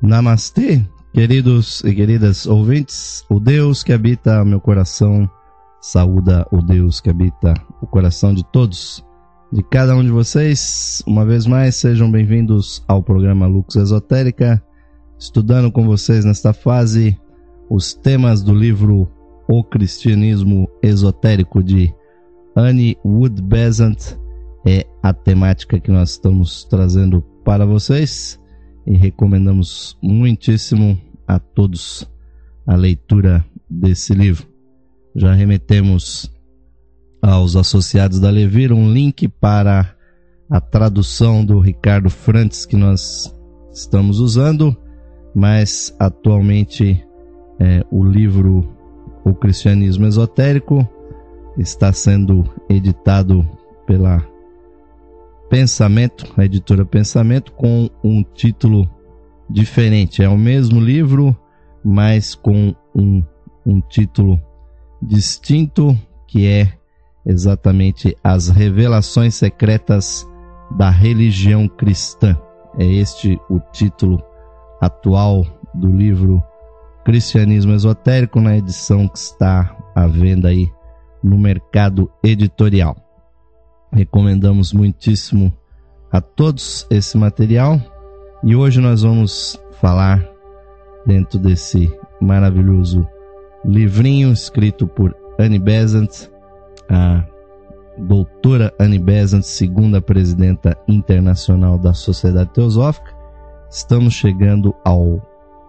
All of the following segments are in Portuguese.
Namastê, queridos e queridas ouvintes. O Deus que habita meu coração saúda o Deus que habita o coração de todos, de cada um de vocês. Uma vez mais, sejam bem-vindos ao programa Lux Esotérica, estudando com vocês nesta fase os temas do livro O Cristianismo Esotérico de Annie Wood Besant. É a temática que nós estamos trazendo para vocês e recomendamos muitíssimo a todos a leitura desse livro. Já remetemos aos associados da Levir um link para a tradução do Ricardo Frantes que nós estamos usando, mas atualmente o livro O Cristianismo Esotérico está sendo editado pela Pensamento, a editora Pensamento, com um título diferente. É o mesmo livro, mas com um título distinto, que é exatamente As Revelações Secretas da Religião Cristã. É este o título atual do livro Cristianismo Esotérico, na edição que está à venda aí no mercado editorial. Recomendamos muitíssimo a todos esse material e hoje nós vamos falar dentro desse maravilhoso livrinho escrito por Annie Besant, a doutora Annie Besant, segunda presidenta internacional da Sociedade Teosófica. Estamos chegando ao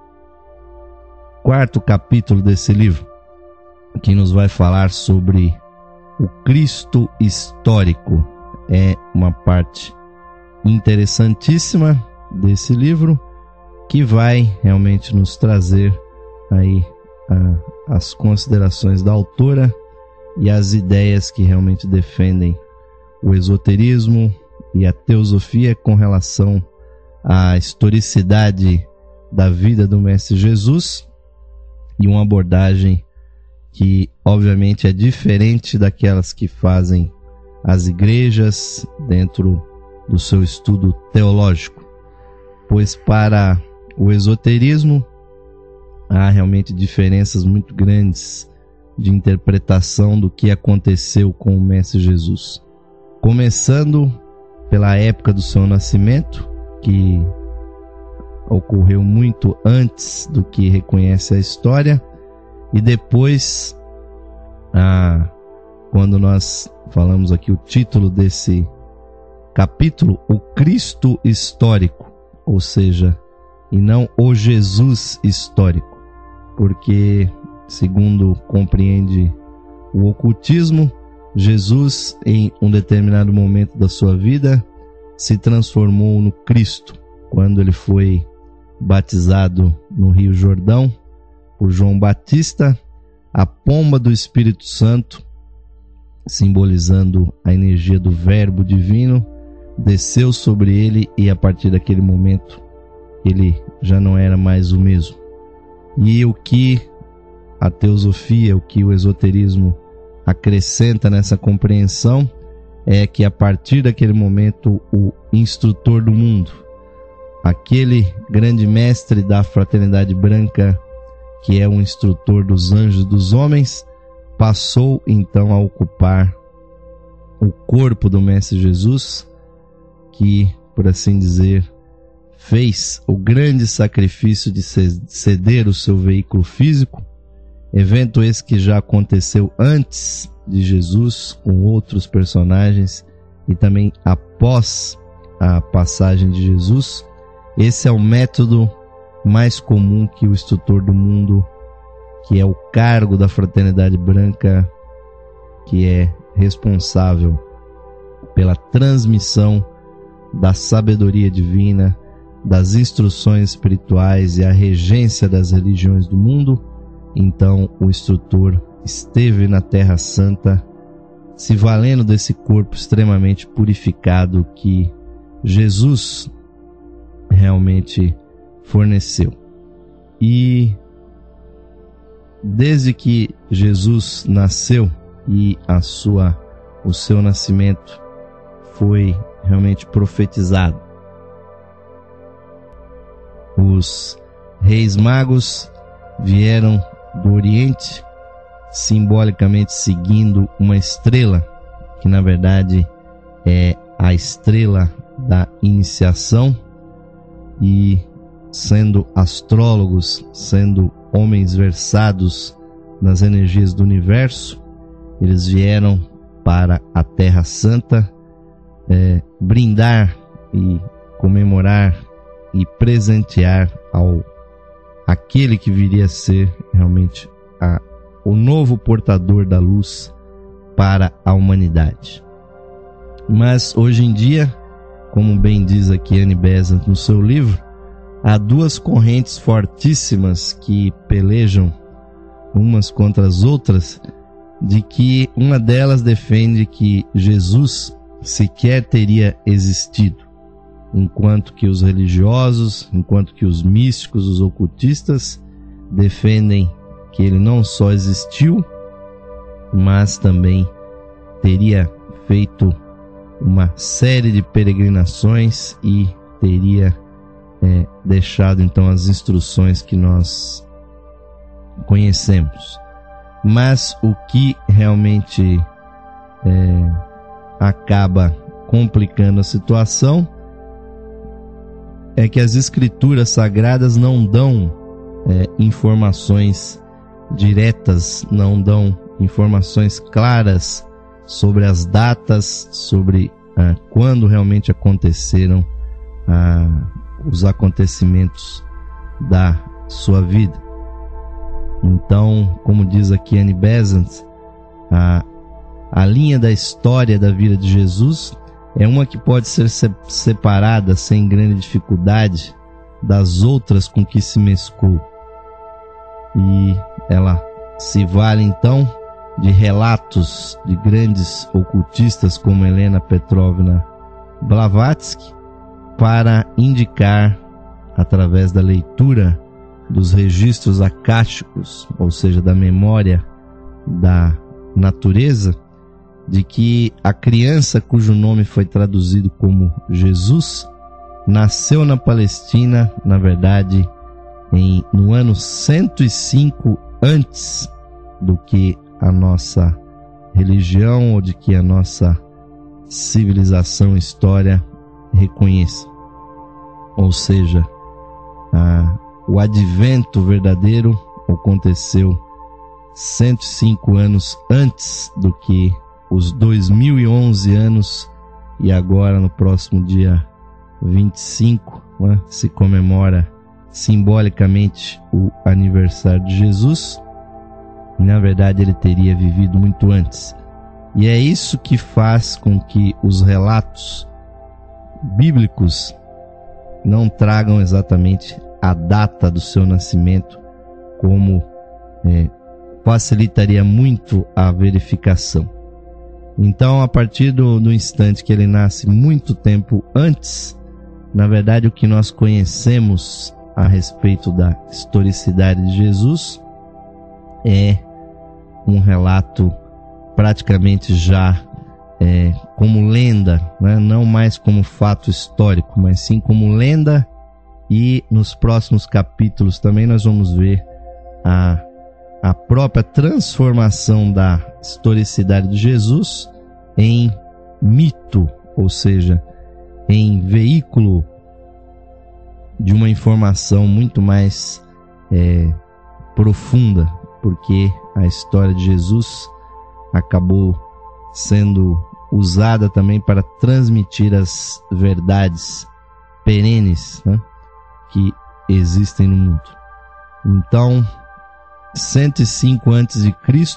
quarto capítulo desse livro, que nos vai falar sobre o Cristo histórico. É uma parte interessantíssima desse livro que vai realmente nos trazer aí as considerações da autora e as ideias que realmente defendem o esoterismo e a teosofia com relação à historicidade da vida do Mestre Jesus, e uma abordagem que obviamente é diferente daquelas que fazem as igrejas dentro do seu estudo teológico, pois para o esoterismo há realmente diferenças muito grandes de interpretação do que aconteceu com o Mestre Jesus, começando pela época do seu nascimento, que ocorreu muito antes do que reconhece a história, e depois, quando nós falamos aqui o título desse capítulo, o Cristo histórico, ou seja, e não o Jesus histórico, porque, segundo compreende o ocultismo, Jesus, em um determinado momento da sua vida, se transformou no Cristo, quando ele foi batizado no Rio Jordão por João Batista. A pomba do Espírito Santo, simbolizando a energia do Verbo divino, desceu sobre ele, e a partir daquele momento ele já não era mais o mesmo. E o que a teosofia, o que o esoterismo acrescenta nessa compreensão é que a partir daquele momento o instrutor do mundo, aquele grande mestre da fraternidade branca, que é o instrutor dos anjos e dos homens, passou então a ocupar o corpo do Mestre Jesus, que, por assim dizer, fez o grande sacrifício de ceder o seu veículo físico, evento esse que já aconteceu antes de Jesus com outros personagens e também após a passagem de Jesus. Esse é o método mais comum que o instrutor do mundo, que é o cargo da fraternidade branca, que é responsável pela transmissão da sabedoria divina, das instruções espirituais e a regência das religiões do mundo. Então o instrutor esteve na Terra Santa, se valendo desse corpo extremamente purificado que Jesus realmente forneceu. E desde que Jesus nasceu e o seu nascimento foi realmente profetizado, os reis magos vieram do Oriente, simbolicamente seguindo uma estrela, que na verdade é a estrela da iniciação, e sendo astrólogos, sendo homens versados nas energias do universo, eles vieram para a Terra Santa brindar e comemorar e presentear aquele que viria a ser realmente o novo portador da luz para a humanidade. Mas hoje em dia, como bem diz aqui Annie Besant no seu livro, há duas correntes fortíssimas que pelejam umas contra as outras, de que uma delas defende que Jesus sequer teria existido, enquanto que os religiosos, enquanto que os místicos, os ocultistas defendem que ele não só existiu, mas também teria feito uma série de peregrinações e teria deixado então as instruções que nós conhecemos. Mas o que realmente acaba complicando a situação é que as escrituras sagradas não dão informações diretas, não dão informações claras sobre as datas, sobre quando realmente aconteceram os acontecimentos da sua vida. Então, como diz aqui Annie Besant, a linha da história da vida de Jesus é uma que pode ser separada sem grande dificuldade das outras com que se mesclou. E ela se vale então de relatos de grandes ocultistas como Helena Petrovna Blavatsky para indicar, através da leitura dos registros acásticos, ou seja, da memória da natureza, de que a criança cujo nome foi traduzido como Jesus nasceu na Palestina, na verdade, no ano 105 antes do que a nossa religião ou de que a nossa civilização, história reconheça. Ou seja, o advento verdadeiro aconteceu 105 anos antes do que os 2011 anos, e agora no próximo dia 25 se comemora simbolicamente o aniversário de Jesus. Na verdade, ele teria vivido muito antes. E é isso que faz com que os relatos bíblicos não tragam exatamente a data do seu nascimento, como facilitaria muito a verificação. Então, a partir do instante que ele nasce muito tempo antes, na verdade, o que nós conhecemos a respeito da historicidade de Jesus é um relato praticamente já como lenda, né? Não mais como fato histórico, mas sim como lenda. E nos próximos capítulos também nós vamos ver a própria transformação da historicidade de Jesus em mito, ou seja, em veículo de uma informação muito mais profunda, porque a história de Jesus acabou sendo usada também para transmitir as verdades perenes, né, que existem no mundo. Então, 105 a.C.,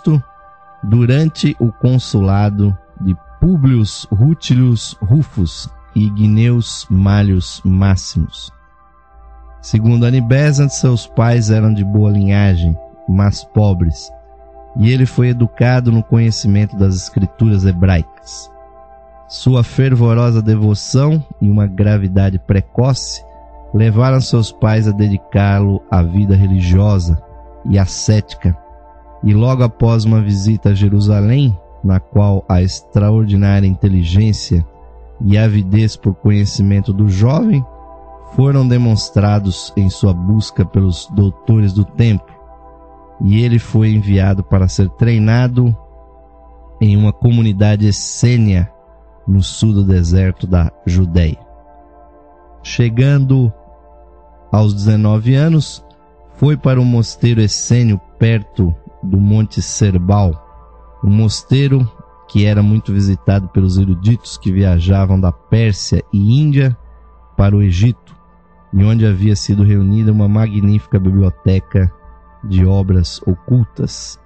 durante o consulado de Publius Rutilius Rufus e Gnaeus Mallius Máximos. Segundo Annie Besant, seus pais eram de boa linhagem, mas pobres, e ele foi educado no conhecimento das escrituras hebraicas. Sua fervorosa devoção e uma gravidade precoce levaram seus pais a dedicá-lo à vida religiosa e ascética, e logo após uma visita a Jerusalém, na qual a extraordinária inteligência e avidez por conhecimento do jovem foram demonstrados em sua busca pelos doutores do templo, e ele foi enviado para ser treinado em uma comunidade essênia no sul do deserto da Judéia. Chegando aos 19 anos, foi para um mosteiro essênio perto do Monte Serbal, um mosteiro que era muito visitado pelos eruditos que viajavam da Pérsia e Índia para o Egito, e onde havia sido reunida uma magnífica biblioteca de obras ocultas,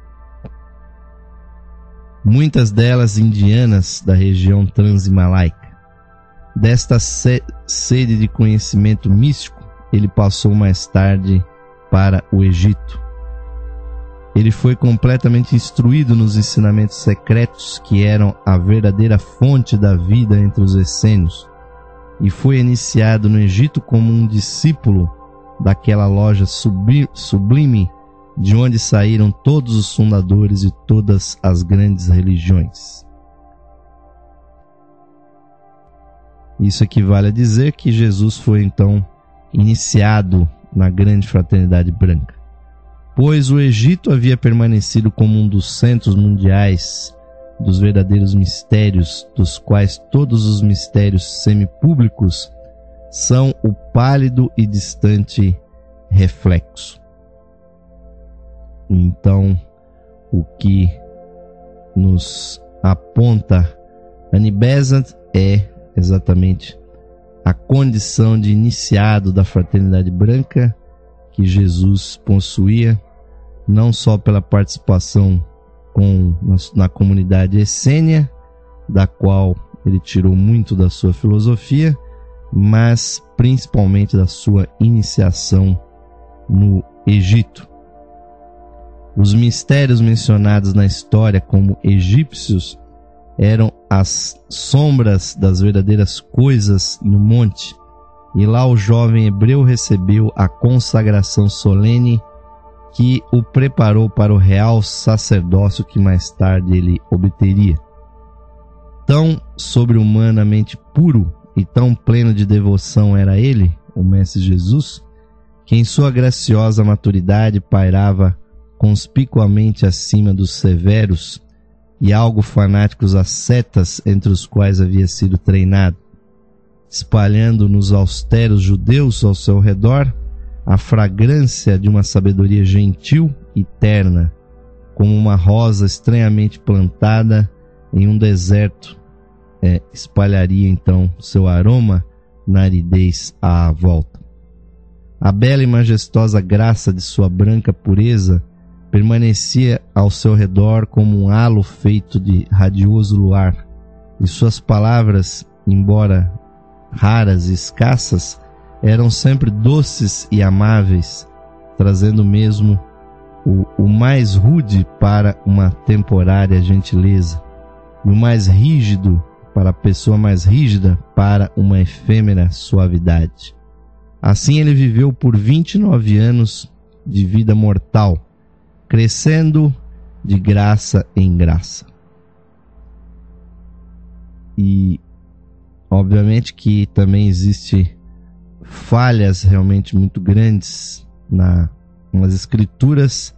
muitas delas indianas da região transimalaica. Desta sede de conhecimento místico, ele passou mais tarde para o Egito. Ele foi completamente instruído nos ensinamentos secretos que eram a verdadeira fonte da vida entre os essênios, e foi iniciado no Egito como um discípulo daquela loja sublime de onde saíram todos os fundadores de todas as grandes religiões. Isso equivale a dizer que Jesus foi então iniciado na grande fraternidade branca, pois o Egito havia permanecido como um dos centros mundiais dos verdadeiros mistérios, dos quais todos os mistérios semipúblicos são o pálido e distante reflexo. Então, o que nos aponta Anibesant é exatamente a condição de iniciado da fraternidade branca que Jesus possuía, não só pela participação na comunidade essênia, da qual ele tirou muito da sua filosofia, mas principalmente da sua iniciação no Egito. Os mistérios mencionados na história como egípcios eram as sombras das verdadeiras coisas no monte, e lá o jovem hebreu recebeu a consagração solene que o preparou para o real sacerdócio que mais tarde ele obteria. Tão sobre-humanamente puro e tão pleno de devoção era ele, o Mestre Jesus, que em sua graciosa maturidade pairava conspicuamente acima dos severos e algo fanáticos ascetas entre os quais havia sido treinado, espalhando nos austeros judeus ao seu redor a fragrância de uma sabedoria gentil e terna, como uma rosa estranhamente plantada em um deserto, espalharia então seu aroma na aridez à volta. A bela e majestosa graça de sua branca pureza permanecia ao seu redor como um halo feito de radioso luar, e suas palavras, embora raras e escassas, eram sempre doces e amáveis, trazendo mesmo o mais rude para uma temporária gentileza, e o mais rígido para a pessoa mais rígida para uma efêmera suavidade. Assim ele viveu por 29 anos de vida mortal, crescendo de graça em graça. E obviamente que também existe falhas realmente muito grandes nas escrituras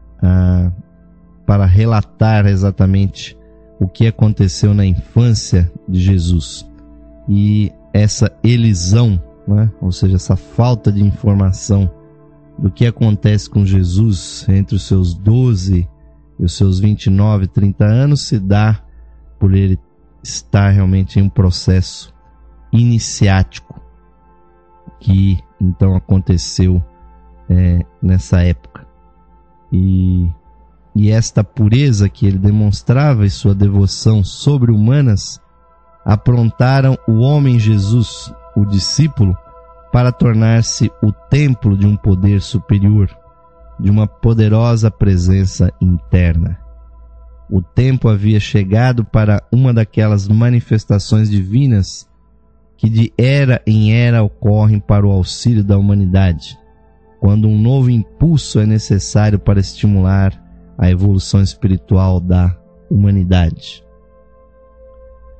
para relatar exatamente o que aconteceu na infância de Jesus. E essa elisão, ou seja, essa falta de informação do que acontece com Jesus entre os seus 12 e os seus 29, 30 anos, se dá por ele estar realmente em um processo iniciático que então aconteceu nessa época. E esta pureza que ele demonstrava e sua devoção sobre-humanas aprontaram o homem Jesus, o discípulo, para tornar-se o templo de um poder superior, de uma poderosa presença interna. O tempo havia chegado para uma daquelas manifestações divinas que de era em era ocorrem para o auxílio da humanidade, quando um novo impulso é necessário para estimular a evolução espiritual da humanidade.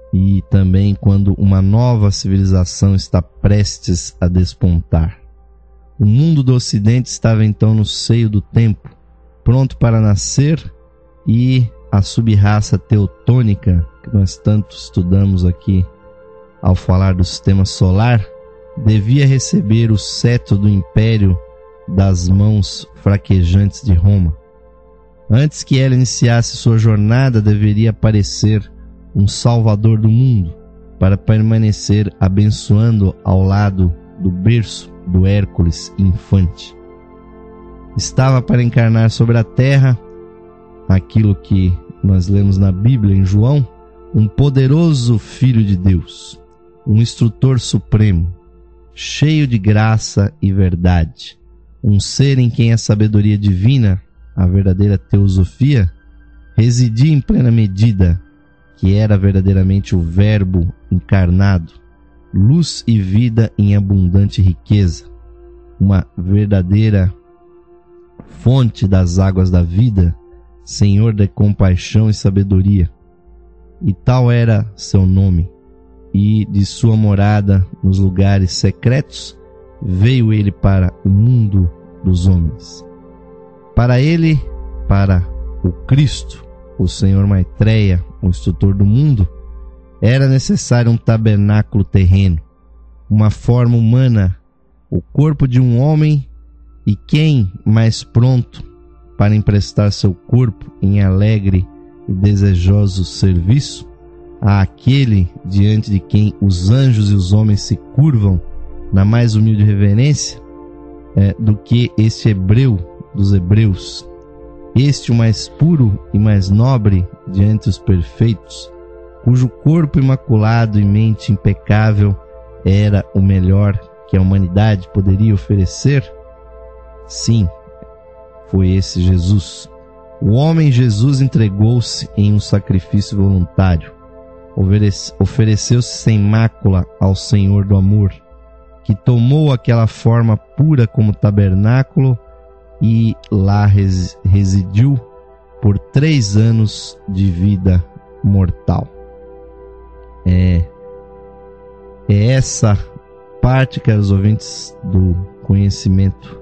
e também quando uma nova civilização está prestes a despontar. O mundo do Ocidente estava então no seio do tempo, pronto para nascer, e a sub-raça teutônica, que nós tanto estudamos aqui ao falar do sistema solar, devia receber o cetro do império das mãos fraquejantes de Roma. Antes que ela iniciasse sua jornada, deveria aparecer um salvador do mundo, para permanecer abençoando ao lado do berço do Hércules infante. Estava para encarnar sobre a terra aquilo que nós lemos na Bíblia em João, um poderoso Filho de Deus, um instrutor supremo, cheio de graça e verdade, um ser em quem a sabedoria divina, a verdadeira teosofia, residia em plena medida, que era verdadeiramente o Verbo encarnado, luz e vida em abundante riqueza, uma verdadeira fonte das águas da vida, Senhor de compaixão e sabedoria. E tal era seu nome, e de sua morada nos lugares secretos veio ele para o mundo dos homens. Para ele, para o Cristo, o Senhor Maitreya, o instrutor do mundo, era necessário um tabernáculo terreno, uma forma humana, o corpo de um homem, e quem mais pronto para emprestar seu corpo em alegre e desejoso serviço àquele diante de quem os anjos e os homens se curvam na mais humilde reverência, do que este hebreu dos hebreus, este o mais puro e mais nobre diante os perfeitos, cujo corpo imaculado e mente impecável era o melhor que a humanidade poderia oferecer? Sim, foi esse Jesus. O homem Jesus entregou-se em um sacrifício voluntário, ofereceu-se sem mácula ao Senhor do amor, que tomou aquela forma pura como tabernáculo e lá residiu por 3 anos de vida mortal. É essa parte, caros ouvintes, do conhecimento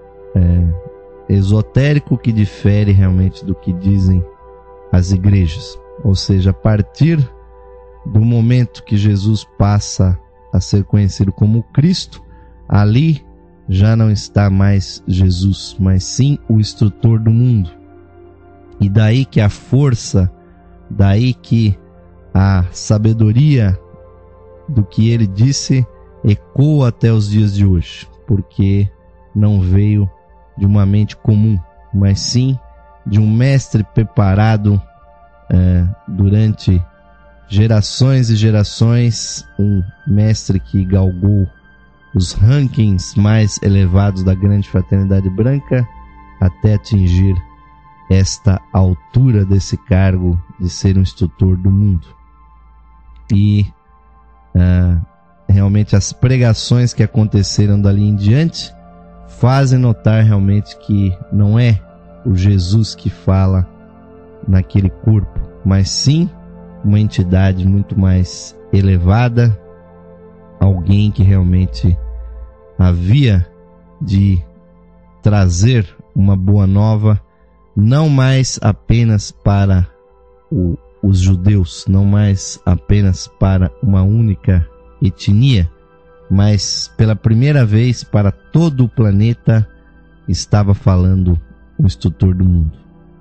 esotérico que difere realmente do que dizem as igrejas. Ou seja, a partir do momento que Jesus passa a ser conhecido como Cristo, ali já não está mais Jesus, mas sim o instrutor do mundo. E daí que a força, daí que a sabedoria do que ele disse ecoa até os dias de hoje, porque não veio de uma mente comum, mas sim de um mestre preparado durante gerações e gerações, um mestre que galgou os rankings mais elevados da grande fraternidade branca até atingir esta altura desse cargo de ser um instrutor do mundo. E realmente as pregações que aconteceram dali em diante fazem notar realmente que não é o Jesus que fala naquele corpo, mas sim uma entidade muito mais elevada, alguém que realmente havia de trazer uma boa nova, não mais apenas para os judeus, não mais apenas para uma única etnia, mas pela primeira vez para todo o planeta estava falando o instrutor do mundo.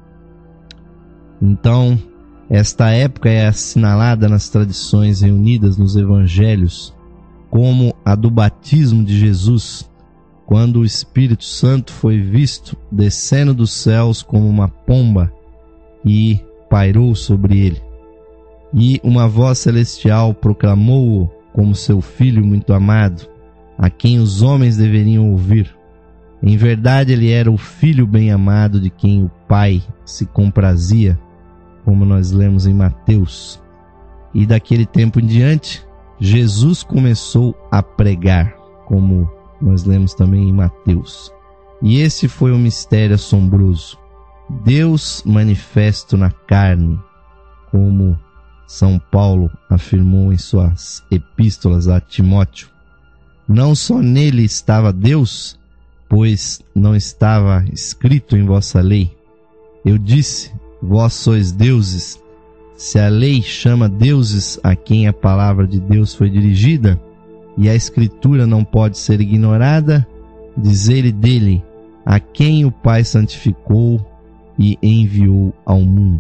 Então, esta época é assinalada nas tradições reunidas nos evangelhos como a do batismo de Jesus, quando o Espírito Santo foi visto descendo dos céus como uma pomba e pairou sobre ele. E uma voz celestial proclamou-o como seu filho muito amado, a quem os homens deveriam ouvir. Em verdade, ele era o filho bem-amado de quem o Pai se comprazia, como nós lemos em Mateus. E daquele tempo em diante, Jesus começou a pregar, como nós lemos também em Mateus. E esse foi um mistério assombroso. Deus manifesto na carne, como São Paulo afirmou em suas epístolas a Timóteo: não só nele estava Deus, pois não estava escrito em vossa lei: eu disse, vós sois deuses. Se a lei chama deuses a quem a palavra de Deus foi dirigida, e a Escritura não pode ser ignorada, diz-ele dele, a quem o Pai santificou e enviou ao mundo.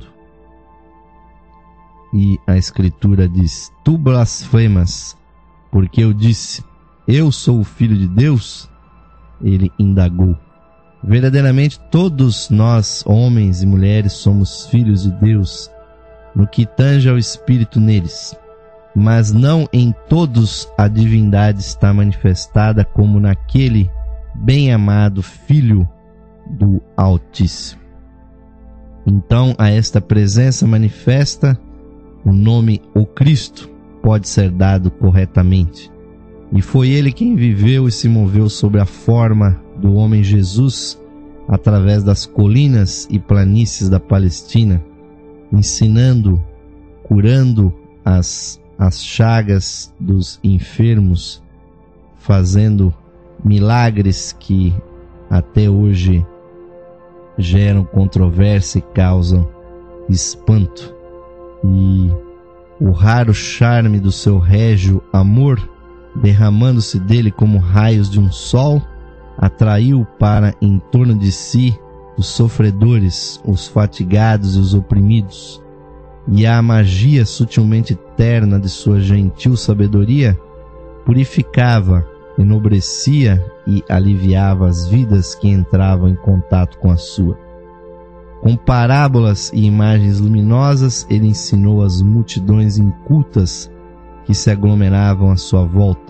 E a Escritura diz: tu blasfemas, porque eu disse, eu sou o Filho de Deus? Ele indagou: verdadeiramente todos nós, homens e mulheres, somos filhos de Deus, no que tange ao Espírito neles. Mas não em todos a divindade está manifestada como naquele bem-amado Filho do Altíssimo. Então, a esta presença manifesta, o nome O Cristo pode ser dado corretamente. E foi ele quem viveu e se moveu sobre a forma do homem Jesus, através das colinas e planícies da Palestina, ensinando, curando as chagas dos enfermos, fazendo milagres que até hoje geram controvérsia e causam espanto. E o raro charme do seu régio amor, derramando-se dele como raios de um sol, atraiu para em torno de si os sofredores, os fatigados e os oprimidos. E a magia sutilmente terna de sua gentil sabedoria purificava, enobrecia e aliviava as vidas que entravam em contato com a sua. Com parábolas e imagens luminosas, ele ensinou as multidões incultas que se aglomeravam à sua volta.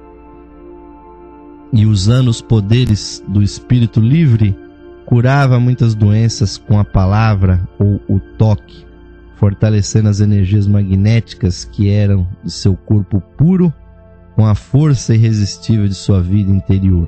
E usando os poderes do Espírito livre, curava muitas doenças com a palavra ou o toque, fortalecendo as energias magnéticas que eram de seu corpo puro, com a força irresistível de sua vida interior.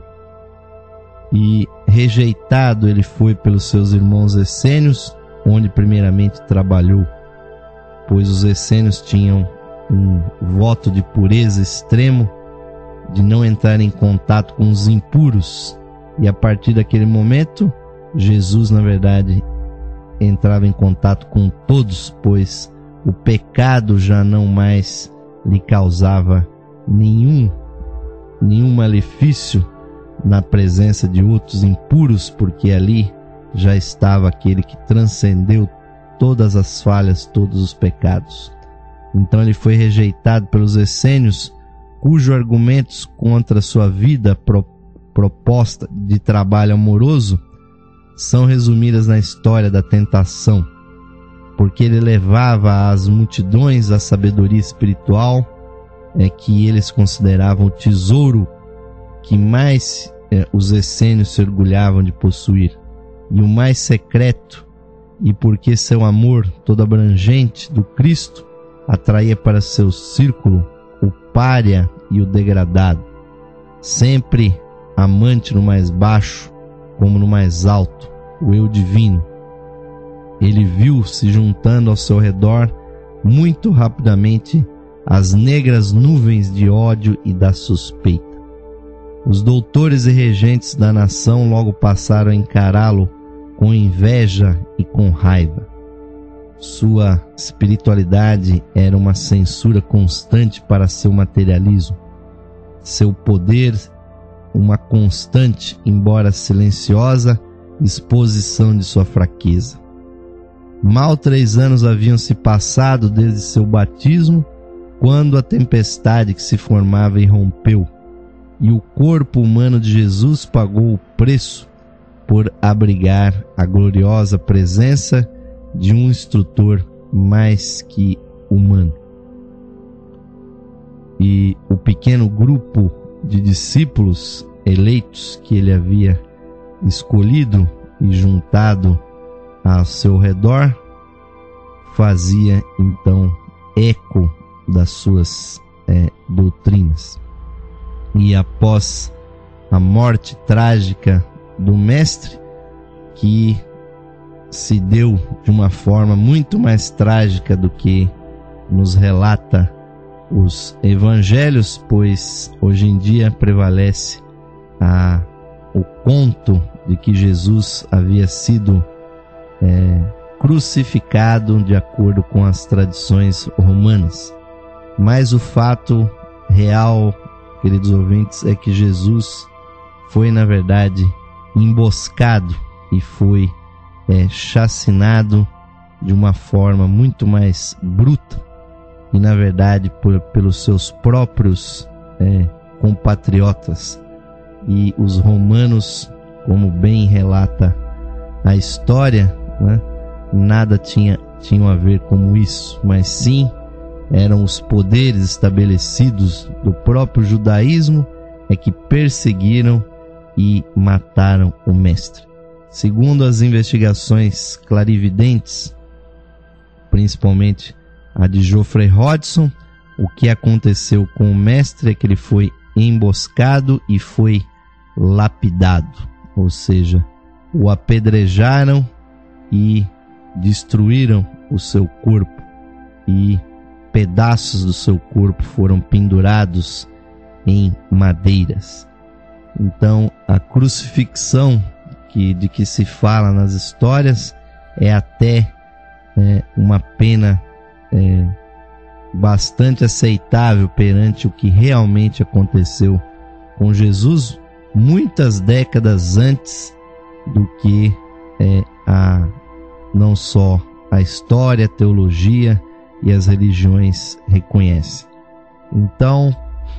E rejeitado ele foi pelos seus irmãos essênios, onde primeiramente trabalhou, pois os essênios tinham um voto de pureza extremo, de não entrar em contato com os impuros, e a partir daquele momento, Jesus, na verdade, entrava em contato com todos, pois o pecado já não mais lhe causava nenhum malefício na presença de outros impuros, porque ali já estava aquele que transcendeu todas as falhas, todos os pecados. Então ele foi rejeitado pelos essênios, cujos argumentos contra sua vida proposta de trabalho amoroso são resumidas na história da tentação, porque ele levava às multidões a sabedoria espiritual que eles consideravam o tesouro que mais os essênios se orgulhavam de possuir, e o mais secreto, e porque seu amor todo abrangente do Cristo atraía para seu círculo o pária e o degradado, sempre amante no mais baixo como no mais alto, o eu divino. Ele viu se juntando ao seu redor muito rapidamente as negras nuvens de ódio e da suspeita. Os doutores e regentes da nação logo passaram a encará-lo com inveja e com raiva. Sua espiritualidade era uma censura constante para seu materialismo. Seu poder, uma constante, embora silenciosa, exposição de sua fraqueza. Mal 3 anos haviam se passado desde seu batismo, quando a tempestade que se formava irrompeu, e o corpo humano de Jesus pagou o preço por abrigar a gloriosa presença de um instrutor mais que humano. E o pequeno grupo de discípulos eleitos que ele havia escolhido e juntado ao seu redor fazia então eco das suas doutrinas. E após a morte trágica do mestre, que se deu de uma forma muito mais trágica do que nos relata os evangelhos, pois hoje em dia prevalece o conto de que Jesus havia sido crucificado de acordo com as tradições romanas. Mas o fato real, queridos ouvintes, é que Jesus foi, na verdade, emboscado e foi chacinado de uma forma muito mais bruta e, na verdade, pelos seus próprios compatriotas. E os romanos, como bem relata a história, né, nada tinham a ver com isso, mas sim eram os poderes estabelecidos do próprio judaísmo que perseguiram e mataram o mestre. Segundo as investigações clarividentes, principalmente a de Geoffrey Hodgson, o que aconteceu com o mestre é que ele foi emboscado e foi lapidado, ou seja, o apedrejaram e destruíram o seu corpo, e pedaços do seu corpo foram pendurados em madeiras. Então, a crucifixão de que se fala nas histórias é até uma pena bastante aceitável perante o que realmente aconteceu com Jesus muitas décadas antes do que não só a história, a teologia e as religiões reconhecem. Então,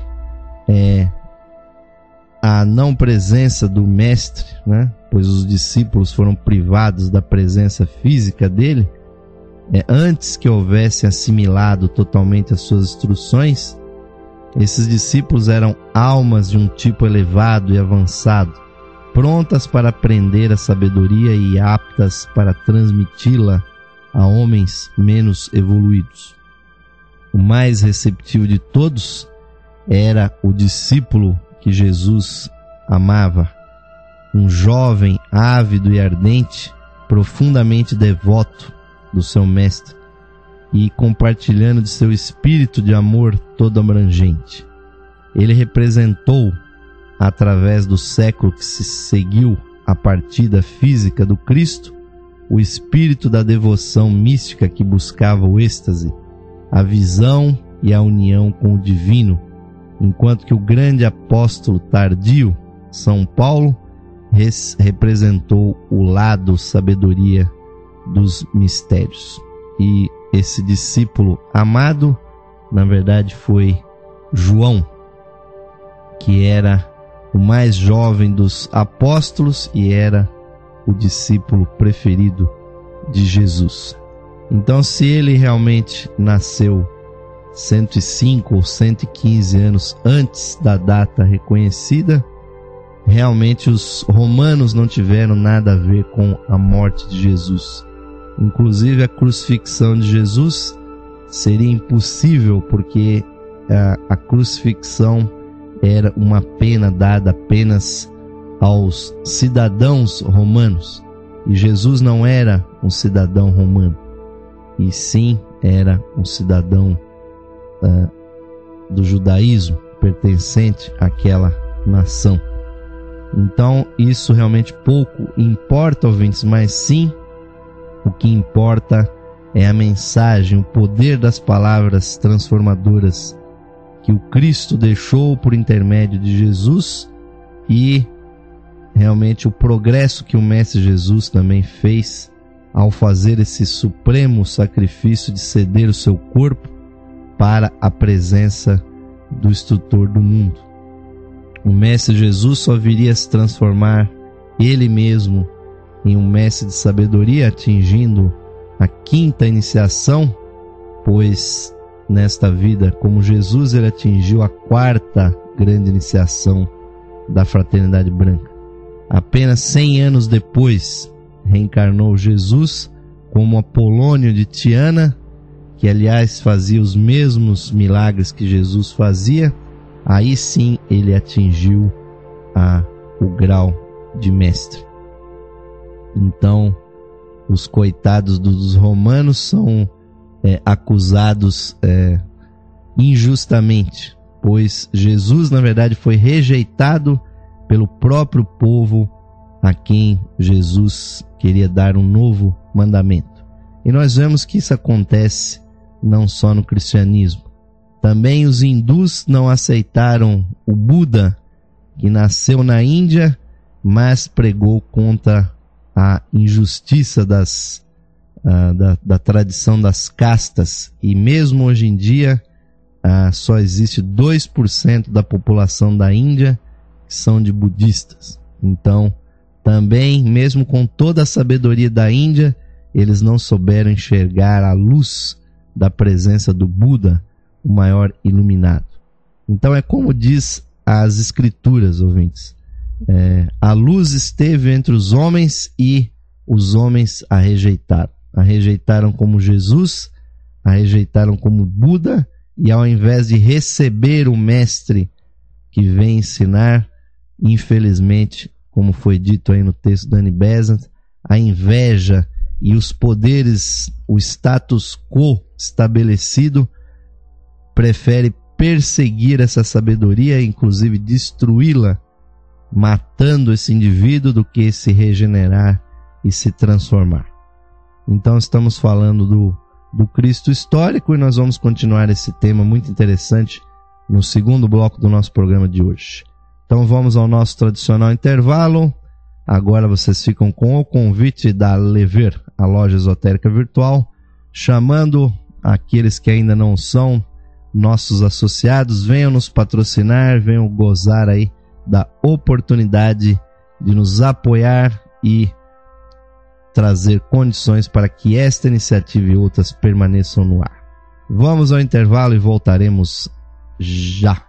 a não presença do mestre, né, pois os discípulos foram privados da presença física dele, antes que houvessem assimilado totalmente as suas instruções, esses discípulos eram almas de um tipo elevado e avançado, prontas para aprender a sabedoria e aptas para transmiti-la a homens menos evoluídos. O mais receptivo de todos era o discípulo que Jesus amava, um jovem ávido e ardente, profundamente devoto do seu mestre e compartilhando de seu espírito de amor todo abrangente. Ele representou, através do século que se seguiu à partida física do Cristo, o espírito da devoção mística que buscava o êxtase, a visão e a união com o divino, enquanto que o grande apóstolo tardio, São Paulo, representou o lado sabedoria dos mistérios. E esse discípulo amado, na verdade, foi João, que era o mais jovem dos apóstolos e era o discípulo preferido de Jesus. Então, se ele realmente nasceu 105 ou 115 anos antes da data reconhecida, realmente os romanos não tiveram nada a ver com a morte de Jesus. Inclusive, a crucifixão de Jesus seria impossível, porque a crucifixão era uma pena dada apenas aos cidadãos romanos, e Jesus não era um cidadão romano, e sim era um cidadão do judaísmo, pertencente àquela nação. Então isso realmente pouco importa, ouvintes, mas sim o que importa é a mensagem, o poder das palavras transformadoras que o Cristo deixou por intermédio de Jesus, e realmente o progresso que o Mestre Jesus também fez ao fazer esse supremo sacrifício de ceder o seu corpo para a presença do Instrutor do mundo. O Mestre Jesus só viria a se transformar ele mesmo em um mestre de sabedoria, atingindo a 5ª iniciação, pois nesta vida, como Jesus, ele atingiu a 4ª grande iniciação da Fraternidade Branca. Apenas 100 anos depois, reencarnou Jesus como Apolônio de Tiana, que aliás fazia os mesmos milagres que Jesus fazia. Aí sim ele atingiu o grau de mestre. Então, os coitados dos romanos são acusados injustamente, pois Jesus, na verdade, foi rejeitado pelo próprio povo a quem Jesus queria dar um novo mandamento. E nós vemos que isso acontece não só no cristianismo. Também os hindus não aceitaram o Buda, que nasceu na Índia, mas pregou contra a injustiça da tradição das castas. E mesmo hoje em dia, só existe 2% da população da Índia que são de budistas. Então, também, mesmo com toda a sabedoria da Índia, eles não souberam enxergar a luz da presença do Buda, o maior iluminado. Então é como diz as Escrituras, ouvintes. A luz esteve entre os homens e os homens a rejeitaram. A rejeitaram como Jesus, a rejeitaram como Buda, e ao invés de receber o mestre que vem ensinar, infelizmente, como foi dito aí no texto da Annie Besant, a inveja e os poderes, o status quo estabelecido, prefere perseguir essa sabedoria, inclusive destruí-la, matando esse indivíduo, do que se regenerar e se transformar. Então estamos falando do Cristo histórico, e nós vamos continuar esse tema muito interessante no segundo bloco do nosso programa de hoje. Então vamos ao nosso tradicional intervalo. Agora vocês ficam com o convite da Lever, a loja esotérica virtual, chamando aqueles que ainda não são nossos associados, venham nos patrocinar, venham gozar aí da oportunidade de nos apoiar e trazer condições para que esta iniciativa e outras permaneçam no ar. Vamos ao intervalo e voltaremos já.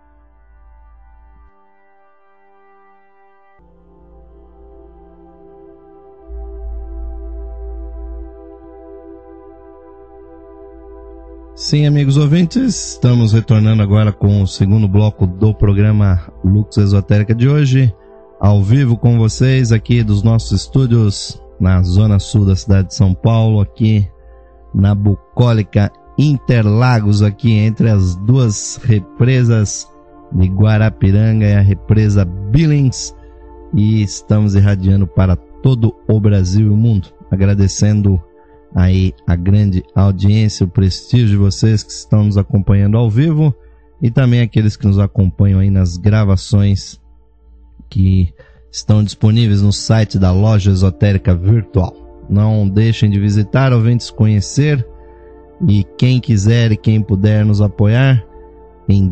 Sim, amigos ouvintes, estamos retornando agora com o segundo bloco do programa Lux Esotérica de hoje, ao vivo com vocês aqui dos nossos estúdios na zona sul da cidade de São Paulo, aqui na bucólica Interlagos, aqui entre as duas represas de Guarapiranga e a represa Billings, e estamos irradiando para todo o Brasil e o mundo, agradecendo aí a grande audiência, o prestígio de vocês que estão nos acompanhando ao vivo, e também aqueles que nos acompanham aí nas gravações que estão disponíveis no site da Loja Esotérica Virtual. Não deixem de visitar, ouvintes, conhecer, e quem quiser e quem puder nos apoiar em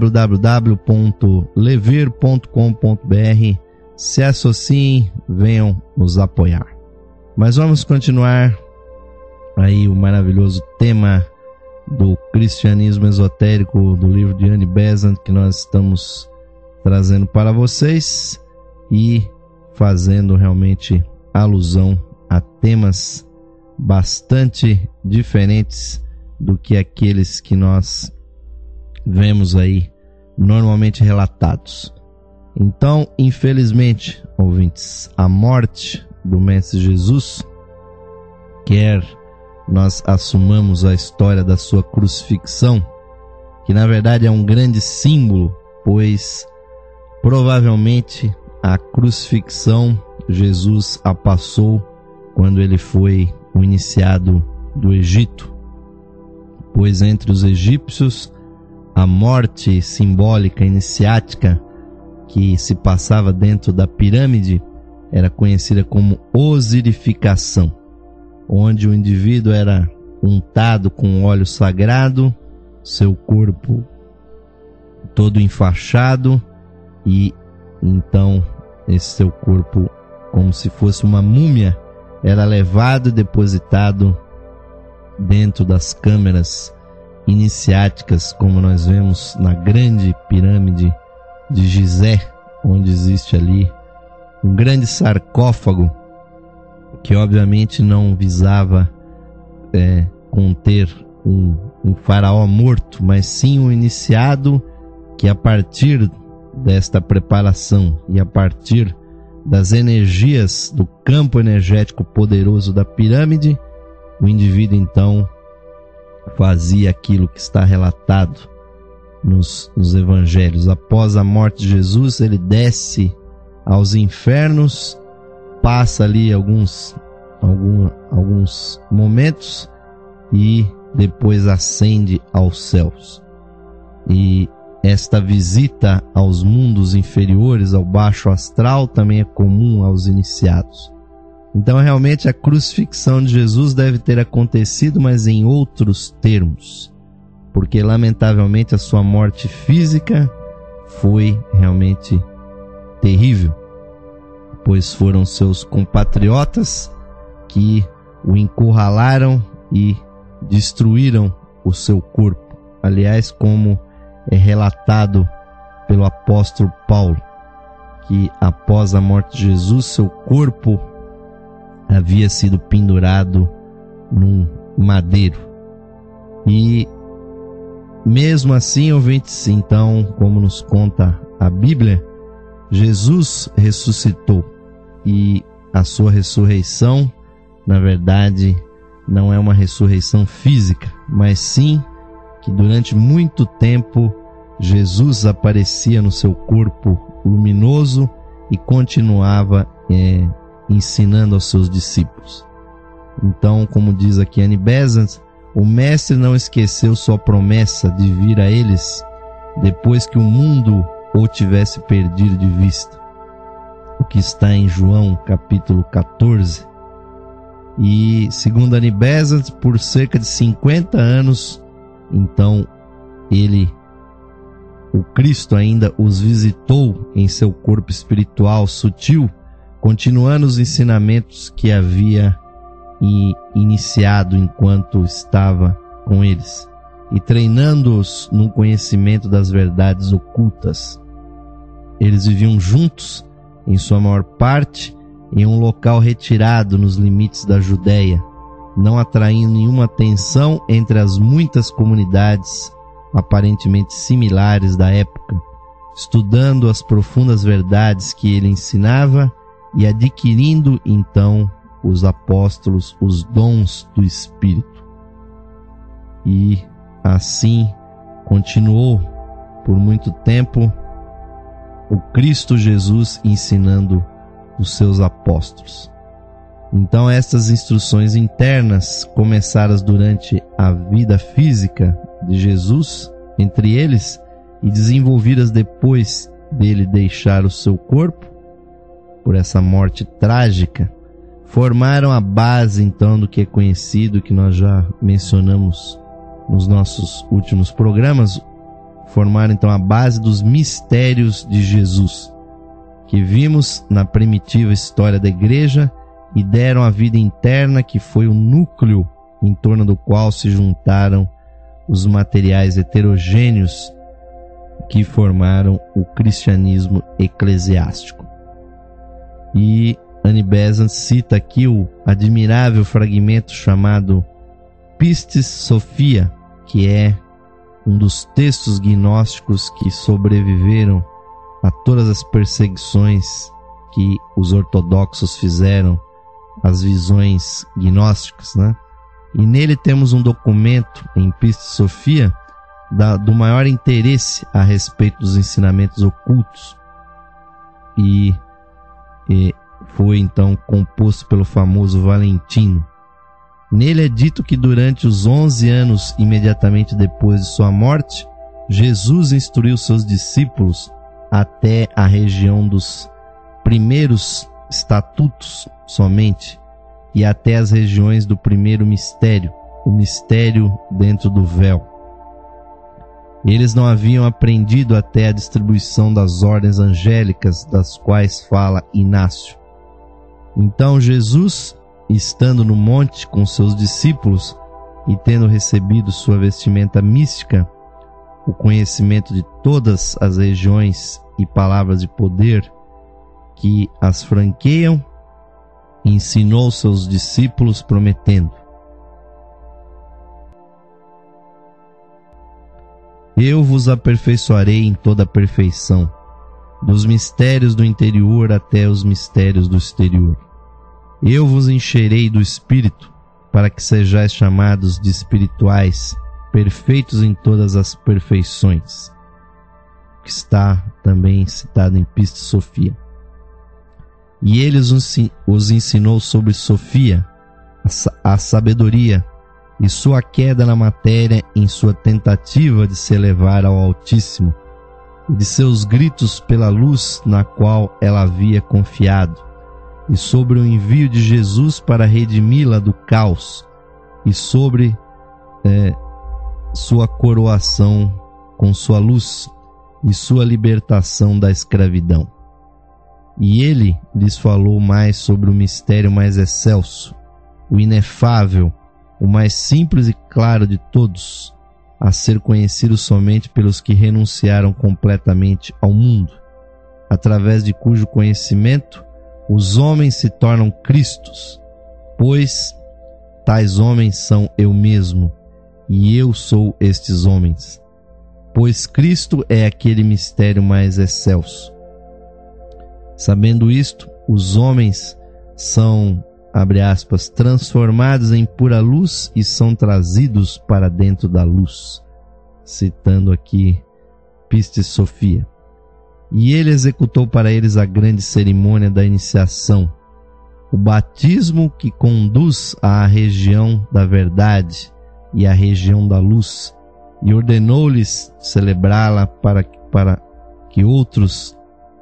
www.levir.com.br, se associem, venham nos apoiar. Mas vamos continuar aí o maravilhoso tema do cristianismo esotérico do livro de Annie Besant, que nós estamos trazendo para vocês, e fazendo realmente alusão a temas bastante diferentes do que aqueles que nós vemos aí normalmente relatados. Então, infelizmente, ouvintes, a morte do Mestre Jesus, quer nós assumamos a história da sua crucifixão, que na verdade é um grande símbolo, pois provavelmente a crucifixão Jesus a passou quando ele foi o iniciado do Egito, pois entre os egípcios a morte simbólica iniciática que se passava dentro da pirâmide era conhecida como osirificação, onde o indivíduo era untado com óleo sagrado, seu corpo todo enfaixado, e então esse seu corpo, como se fosse uma múmia, era levado e depositado dentro das câmeras iniciáticas, como nós vemos na grande pirâmide de Gizé, onde existe ali um grande sarcófago que obviamente não visava conter um faraó morto, mas sim um iniciado que, a partir desta preparação e a partir das energias do campo energético poderoso da pirâmide, o indivíduo então fazia aquilo que está relatado nos evangelhos. Após a morte de Jesus, ele desce aos infernos, passa ali alguns momentos e depois ascende aos céus. E esta visita aos mundos inferiores, ao baixo astral, também é comum aos iniciados. Então, realmente, a crucifixão de Jesus deve ter acontecido, mas em outros termos, porque, lamentavelmente, a sua morte física foi realmente terrível, pois foram seus compatriotas que o encurralaram e destruíram o seu corpo. Aliás, como é relatado pelo apóstolo Paulo, que após a morte de Jesus, seu corpo havia sido pendurado num madeiro. E mesmo assim, ouvintes, então, como nos conta a Bíblia, Jesus ressuscitou, e a sua ressurreição, na verdade, não é uma ressurreição física, mas sim que durante muito tempo Jesus aparecia no seu corpo luminoso e continuava ensinando aos seus discípulos. Então, como diz aqui Annie Besant, o mestre não esqueceu sua promessa de vir a eles depois que o mundo o tivesse perdido de vista, o que está em João capítulo 14. E segundo Annie Besant, por cerca de 50 anos, então o Cristo ainda os visitou em seu corpo espiritual sutil, continuando os ensinamentos que havia iniciado enquanto estava com eles, e treinando-os no conhecimento das verdades ocultas. Eles viviam juntos, em sua maior parte, em um local retirado nos limites da Judéia, não atraindo nenhuma atenção entre as muitas comunidades aparentemente similares da época, estudando as profundas verdades que ele ensinava e adquirindo então os apóstolos os dons do Espírito. E assim continuou por muito tempo o Cristo Jesus ensinando os seus apóstolos. Então, estas instruções internas, começadas durante a vida física de Jesus entre eles e desenvolvidas depois dele deixar o seu corpo por essa morte trágica, formaram a base então do que é conhecido, que nós já mencionamos nos nossos últimos programas, formaram então a base dos mistérios de Jesus, que vimos na primitiva história da igreja e deram a vida interna, que foi o núcleo em torno do qual se juntaram os materiais heterogêneos que formaram o cristianismo eclesiástico. E Annie Besant cita aqui o admirável fragmento chamado Pistis Sophia, que é um dos textos gnósticos que sobreviveram a todas as perseguições que os ortodoxos fizeram às visões gnósticas, né? E nele temos um documento, em Pistis Sophia, do maior interesse a respeito dos ensinamentos ocultos, e foi então composto pelo famoso Valentino. Nele é dito que durante os 11 anos imediatamente depois de sua morte, Jesus instruiu seus discípulos até a região dos primeiros estatutos somente, e até as regiões do primeiro mistério, o mistério dentro do véu. Eles não haviam aprendido até a distribuição das ordens angélicas, das quais fala Inácio. Então Jesus, estando no monte com seus discípulos e tendo recebido sua vestimenta mística, o conhecimento de todas as regiões e palavras de poder que as franqueiam, ensinou seus discípulos prometendo: eu vos aperfeiçoarei em toda a perfeição, dos mistérios do interior até os mistérios do exterior. Eu vos encherei do Espírito, para que sejais chamados de espirituais, perfeitos em todas as perfeições, que está também citado em Piste Sofia. E ele os ensinou sobre Sofia, a sabedoria, e sua queda na matéria em sua tentativa de se elevar ao Altíssimo, e de seus gritos pela luz na qual ela havia confiado, e sobre o envio de Jesus para redimi-la do caos, e sobre sua coroação com sua luz, e sua libertação da escravidão. E ele lhes falou mais sobre o mistério mais excelso, o inefável, o mais simples e claro de todos, a ser conhecido somente pelos que renunciaram completamente ao mundo, através de cujo conhecimento os homens se tornam Cristos, pois tais homens são eu mesmo, e eu sou estes homens. Pois Cristo é aquele mistério mais excelso. Sabendo isto, os homens são, abre aspas, transformados em pura luz e são trazidos para dentro da luz. Citando aqui Piste Sofia. E ele executou para eles a grande cerimônia da iniciação, o batismo que conduz à região da verdade e à região da luz, e ordenou-lhes celebrá-la para que outros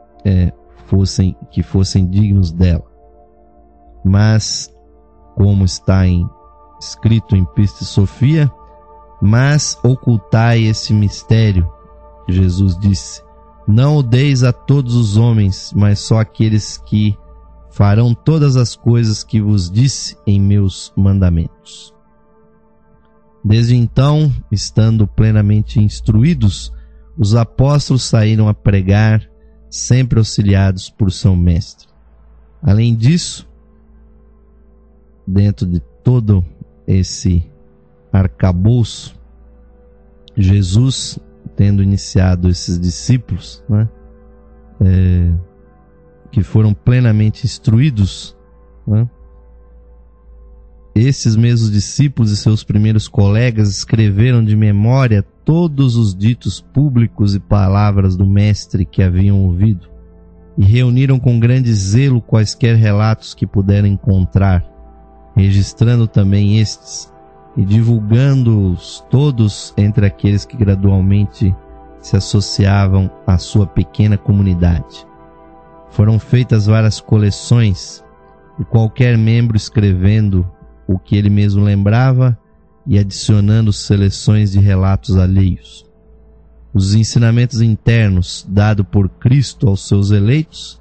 fossem dignos dela. Mas, como está escrito em Piste Sofia, mas ocultai esse mistério, Jesus disse, não o deis a todos os homens, mas só aqueles que farão todas as coisas que vos disse em meus mandamentos. Desde então, estando plenamente instruídos, os apóstolos saíram a pregar, sempre auxiliados por seu mestre. Além disso, dentro de todo esse arcabouço, Jesus, tendo iniciado esses discípulos, que foram plenamente instruídos, esses mesmos discípulos e seus primeiros colegas escreveram de memória todos os ditos públicos e palavras do Mestre que haviam ouvido, e reuniram com grande zelo quaisquer relatos que puderam encontrar, registrando também estes, e divulgando-os todos entre aqueles que gradualmente se associavam à sua pequena comunidade. Foram feitas várias coleções, e qualquer membro escrevendo o que ele mesmo lembrava e adicionando seleções de relatos alheios. Os ensinamentos internos dados por Cristo aos seus eleitos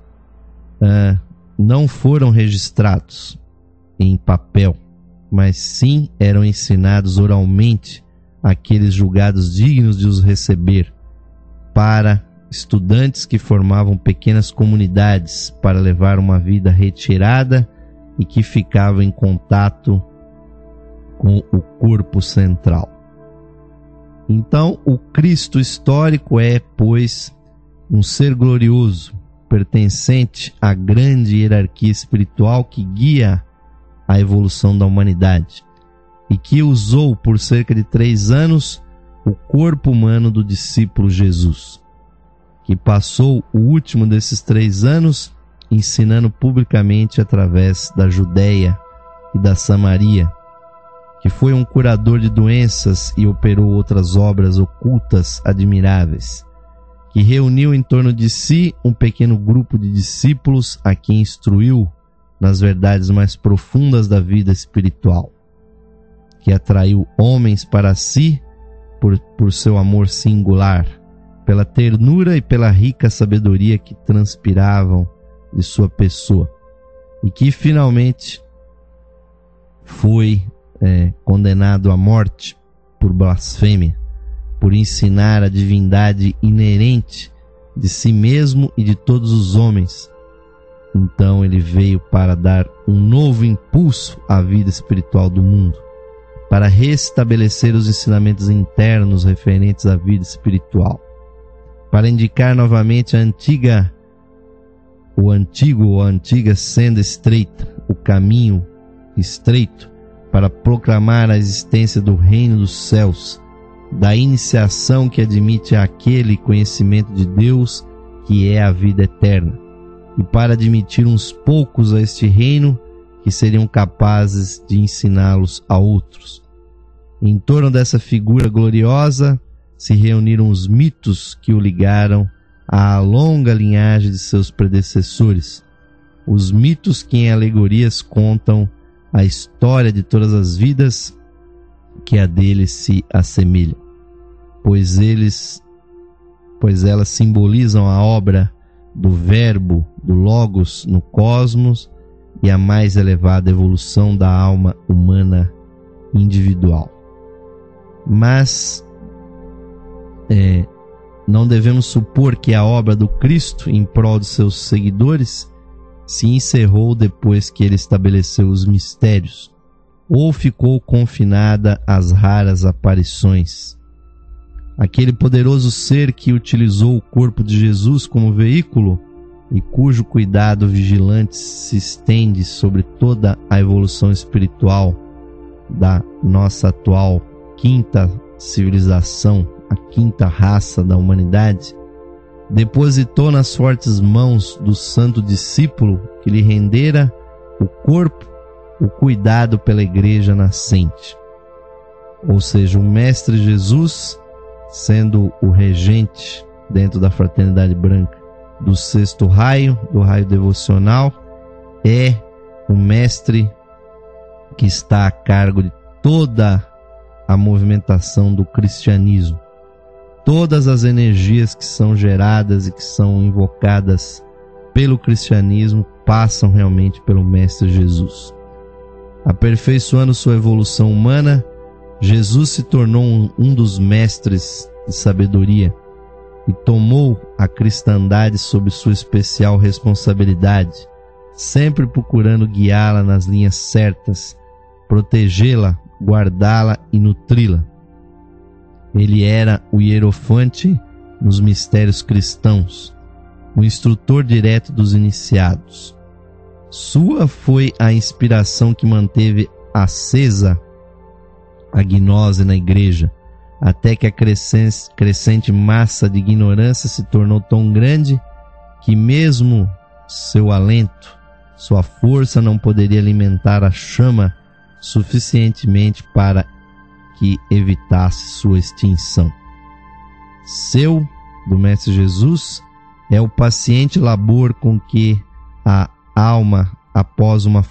não foram registrados em papel, mas sim eram ensinados oralmente àqueles julgados dignos de os receber, para estudantes que formavam pequenas comunidades para levar uma vida retirada e que ficavam em contato com o corpo central. Então, o Cristo histórico é, pois, um ser glorioso, pertencente à grande hierarquia espiritual que guia a evolução da humanidade e que usou por cerca de 3 anos o corpo humano do discípulo Jesus, que passou o último desses 3 anos ensinando publicamente através da Judéia e da Samaria, que foi um curador de doenças e operou outras obras ocultas admiráveis, que reuniu em torno de si um pequeno grupo de discípulos a quem instruiu nas verdades mais profundas da vida espiritual, que atraiu homens para si por seu amor singular, pela ternura e pela rica sabedoria que transpiravam de sua pessoa, e que finalmente foi condenado à morte por blasfêmia, por ensinar a divindade inerente de si mesmo e de todos os homens. Então ele veio para dar um novo impulso à vida espiritual do mundo, para restabelecer os ensinamentos internos referentes à vida espiritual, para indicar novamente a antiga senda estreita, o caminho estreito, para proclamar a existência do reino dos céus, da iniciação que admite aquele conhecimento de Deus que é a vida eterna, e para admitir uns poucos a este reino que seriam capazes de ensiná-los a outros. Em torno dessa figura gloriosa se reuniram os mitos que o ligaram à longa linhagem de seus predecessores, os mitos que em alegorias contam a história de todas as vidas que a deles se assemelham, pois elas simbolizam a obra do Verbo, do Logos no cosmos e a mais elevada evolução da alma humana individual. Mas não devemos supor que a obra do Cristo em prol de seus seguidores se encerrou depois que ele estabeleceu os mistérios, ou ficou confinada às raras aparições. Aquele poderoso ser que utilizou o corpo de Jesus como veículo e cujo cuidado vigilante se estende sobre toda a evolução espiritual da nossa atual quinta civilização, a quinta raça da humanidade, depositou nas fortes mãos do santo discípulo que lhe rendera o corpo o cuidado pela igreja nascente. Ou seja, o Mestre Jesus, sendo o regente dentro da Fraternidade Branca do sexto raio, do raio devocional, é o mestre que está a cargo de toda a movimentação do cristianismo. Todas as energias que são geradas e que são invocadas pelo cristianismo passam realmente pelo Mestre Jesus. Aperfeiçoando sua evolução humana, Jesus se tornou um dos mestres de sabedoria e tomou a cristandade sob sua especial responsabilidade, sempre procurando guiá-la nas linhas certas, protegê-la, guardá-la e nutri-la. Ele era o hierofante nos mistérios cristãos, o instrutor direto dos iniciados. Sua foi a inspiração que manteve acesa a gnose na igreja, até que a crescente massa de ignorância se tornou tão grande que mesmo seu alento, sua força não poderia alimentar a chama suficientemente para que evitasse sua extinção. Do Mestre Jesus, é o paciente labor com que a alma, após uma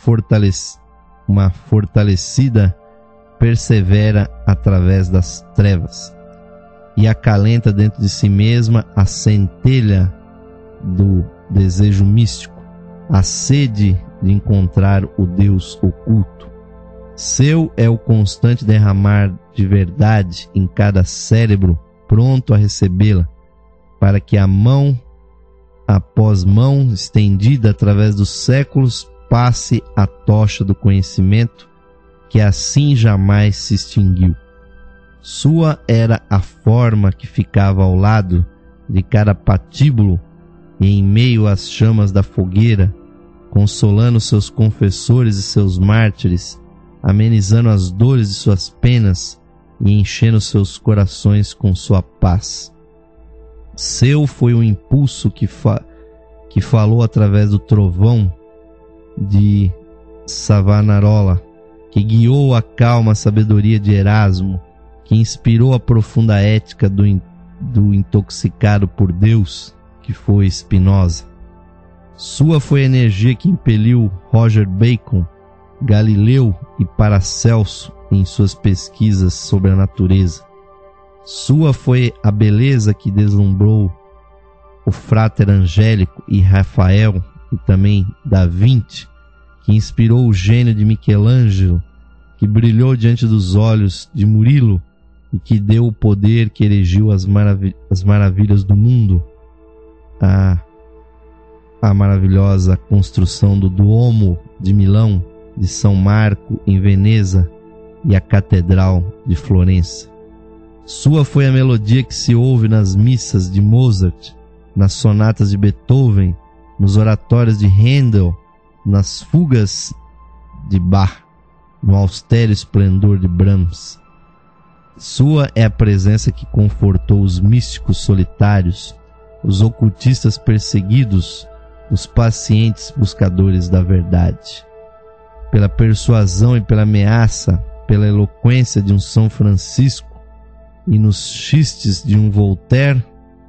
fortalecida, persevera através das trevas e acalenta dentro de si mesma a centelha do desejo místico, a sede de encontrar o Deus oculto. Seu é o constante derramar de verdade em cada cérebro pronto a recebê-la, para que a mão após mão estendida através dos séculos passe a tocha do conhecimento que assim jamais se extinguiu. Sua era a forma que ficava ao lado de cada patíbulo e em meio às chamas da fogueira, consolando seus confessores e seus mártires, amenizando as dores de suas penas e enchendo seus corações com sua paz. Seu foi o impulso que falou através do trovão de Savonarola, que guiou a calma sabedoria de Erasmo, que inspirou a profunda ética do intoxicado por Deus, que foi Spinoza. Sua foi a energia que impeliu Roger Bacon, Galileu e Paracelso em suas pesquisas sobre a natureza. Sua foi a beleza que deslumbrou o Frater Angélico e Rafael e também Da Vinci, que inspirou o gênio de Michelangelo, que brilhou diante dos olhos de Murilo e que deu o poder que erigiu as maravilhas do mundo, a maravilhosa construção do Duomo de Milão, de São Marco em Veneza e a Catedral de Florença. Sua foi a melodia que se ouve nas missas de Mozart, nas sonatas de Beethoven, nos oratórios de Handel, nas fugas de Bach. no austero esplendor de Brahms. Sua é a presença que confortou os místicos solitários, os ocultistas perseguidos, os pacientes buscadores da verdade. Pela persuasão e pela ameaça, pela eloquência de um São Francisco e nos xistes de um Voltaire,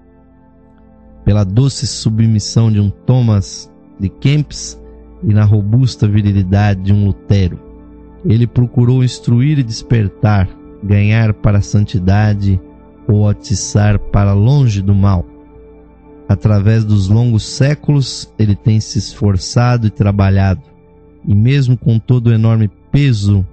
pela doce submissão de um Thomas de Kempis e na robusta virilidade de um Lutero. Ele procurou instruir e despertar, ganhar para a santidade ou atiçar para longe do mal. Através dos longos séculos, ele tem se esforçado e trabalhado, e mesmo com todo o enorme peso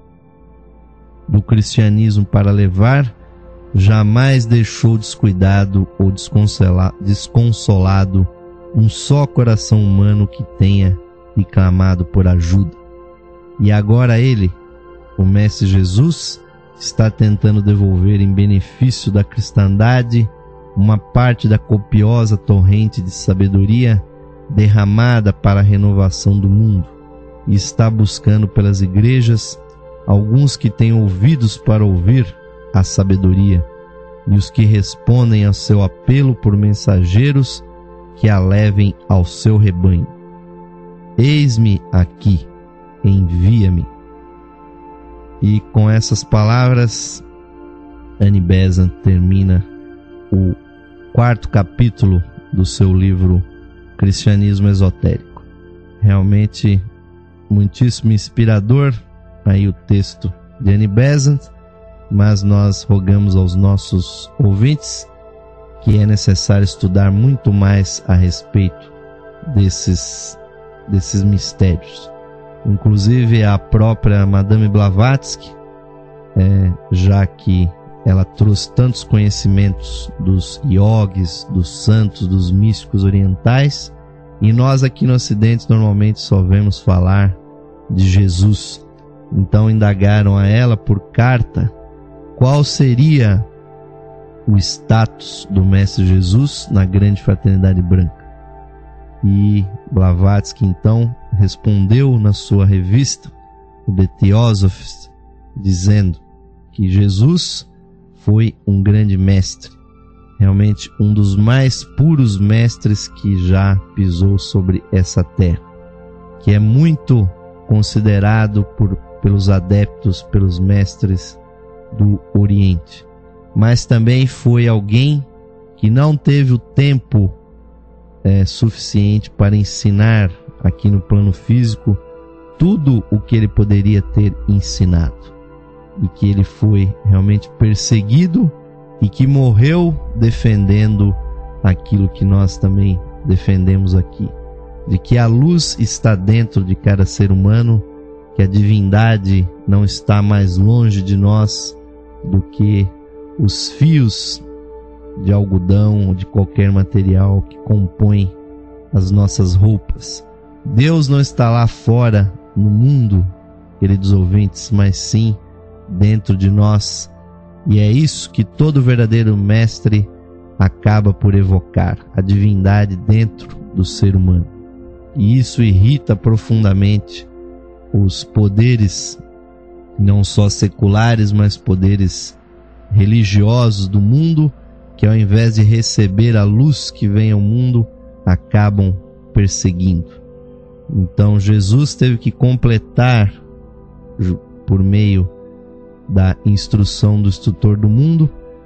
do cristianismo para levar, jamais deixou descuidado ou desconsolado um só coração humano que tenha lhe clamado por ajuda. E agora ele, o Mestre Jesus, está tentando devolver em benefício da cristandade uma parte da copiosa torrente de sabedoria derramada para a renovação do mundo, e está buscando pelas igrejas alguns que têm ouvidos para ouvir a sabedoria, e os que respondem ao seu apelo por mensageiros que a levem ao seu rebanho. Eis-me aqui, envia-me. E com essas palavras, Annie Besant termina o 4º capítulo do seu livro Cristianismo Esotérico. Realmente muitíssimo inspirador aí o texto de Annie Besant, mas nós rogamos aos nossos ouvintes que é necessário estudar muito mais a respeito desses mistérios. Inclusive a própria Madame Blavatsky, já que ela trouxe tantos conhecimentos dos iogues, dos santos, dos místicos orientais, e nós aqui no Ocidente normalmente só vemos falar de Jesus. Então indagaram a ela por carta qual seria o status do Mestre Jesus na grande fraternidade branca. E Blavatsky então respondeu na sua revista, o The Theosophist, dizendo que Jesus foi um grande mestre, realmente um dos mais puros mestres que já pisou sobre essa terra, que é muito considerado pelos adeptos, pelos mestres do Oriente, mas também foi alguém que não teve o tempo suficiente para ensinar aqui no plano físico tudo o que ele poderia ter ensinado, e que ele foi realmente perseguido e que morreu defendendo aquilo que nós também defendemos aqui, de que a luz está dentro de cada ser humano, que a divindade não está mais longe de nós do que os fios de algodão ou de qualquer material que compõe as nossas roupas. Deus não está lá fora no mundo, queridos ouvintes, mas sim dentro de nós, e é isso que todo verdadeiro mestre acaba por evocar, a divindade dentro do ser humano. E isso irrita profundamente os poderes, não só seculares, mas poderes religiosos do mundo, que ao invés de receber a luz que vem ao mundo, acabam perseguindo. Então Jesus teve que completar, por meio da instrução do instrutor do mundo,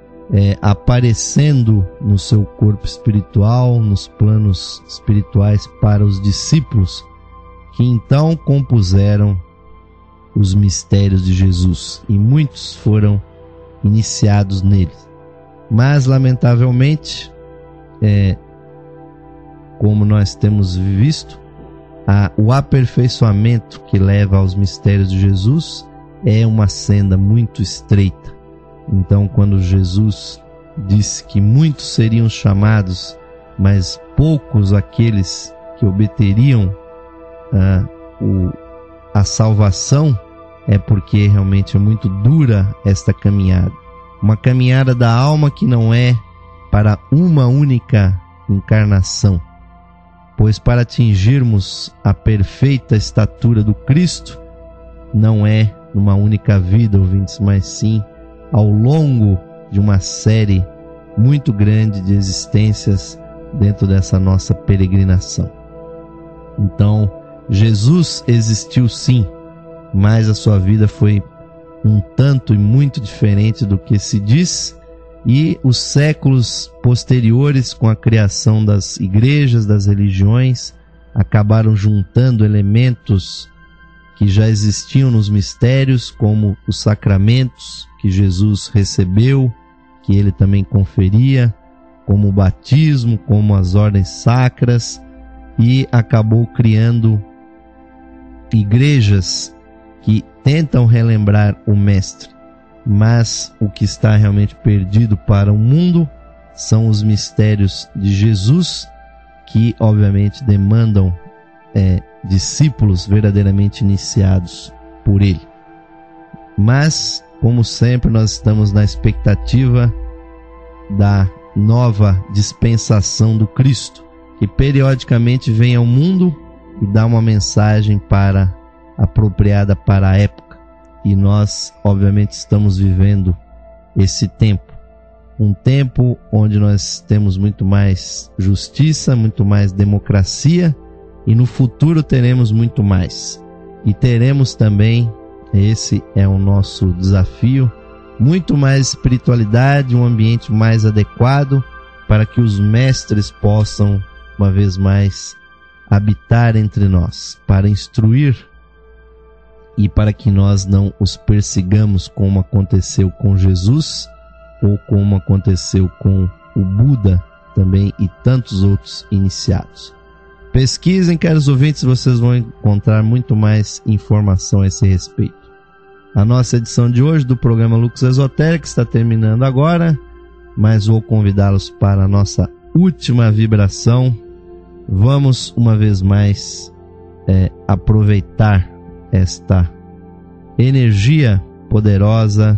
aparecendo no seu corpo espiritual, nos planos espirituais para os discípulos, que então compuseram os mistérios de Jesus, e muitos foram iniciados neles. Mas lamentavelmente, como nós temos visto, o aperfeiçoamento que leva aos mistérios de Jesus é uma senda muito estreita. Então, quando Jesus disse que muitos seriam chamados, mas poucos aqueles que obteriam a salvação, é porque realmente é muito dura esta caminhada. Uma caminhada da alma que não é para uma única encarnação, pois para atingirmos a perfeita estatura do Cristo, não é numa única vida, ouvintes, mas sim ao longo de uma série muito grande de existências dentro dessa nossa peregrinação. Então, Jesus existiu sim, mas a sua vida foi um tanto e muito diferente do que se diz, e os séculos posteriores, com a criação das igrejas, das religiões, acabaram juntando elementos que já existiam nos mistérios, como os sacramentos que Jesus recebeu, que ele também conferia, como o batismo, como as ordens sacras, e acabou criando igrejas que tentam relembrar o Mestre. Mas o que está realmente perdido para o mundo são os mistérios de Jesus, que obviamente demandam discípulos verdadeiramente iniciados por ele. Mas, como sempre, nós estamos na expectativa da nova dispensação do Cristo, que periodicamente vem ao mundo e dá uma mensagem apropriada para a época. E nós, obviamente, estamos vivendo esse tempo. Um tempo onde nós temos muito mais justiça, muito mais democracia, e no futuro teremos muito mais. E teremos também, esse é o nosso desafio, muito mais espiritualidade, um ambiente mais adequado para que os mestres possam, uma vez mais, habitar entre nós, para instruir e para que nós não os persigamos como aconteceu com Jesus ou como aconteceu com o Buda também e tantos outros iniciados. Pesquisem, caros ouvintes, vocês vão encontrar muito mais informação a esse respeito. A nossa edição de hoje do programa Lux Esotérica está terminando agora, mas vou convidá-los para a nossa última vibração. Vamos, uma vez mais, aproveitar esta energia poderosa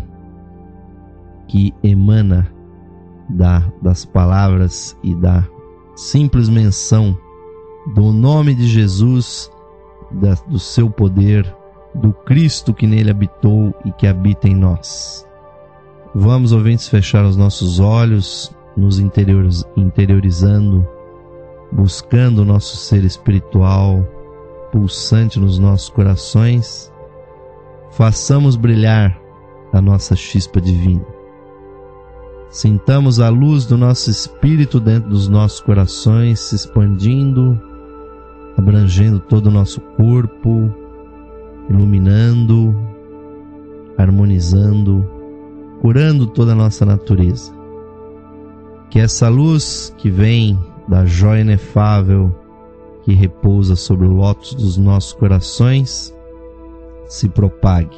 que emana das palavras e da simples menção do nome de Jesus, do seu poder, do Cristo que nele habitou e que habita em nós. Vamos, ouvintes, fechar os nossos olhos, nos interiorizando, buscando o nosso ser espiritual, pulsante nos nossos corações. Façamos brilhar a nossa chispa divina. Sintamos a luz do nosso espírito dentro dos nossos corações, se expandindo, abrangendo todo o nosso corpo, iluminando, harmonizando, curando toda a nossa natureza. Que essa luz que vem da joia inefável que repousa sobre o lótus dos nossos corações se propague,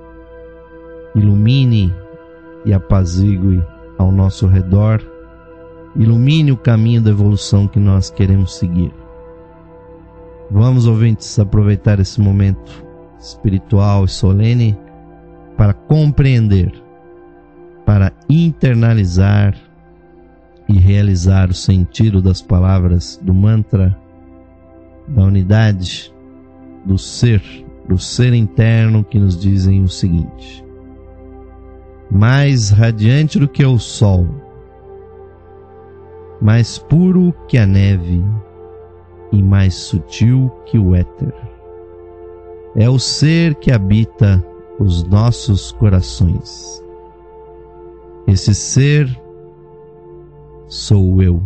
ilumine e apazigue ao nosso redor, ilumine o caminho da evolução que nós queremos seguir. Vamos, ouvintes, aproveitar esse momento espiritual e solene para compreender, para internalizar e realizar o sentido das palavras do mantra da unidade do ser interno, que nos dizem o seguinte: mais radiante do que o sol, mais puro que a neve e mais sutil que o éter, é o ser que habita os nossos corações. Esse ser sou eu.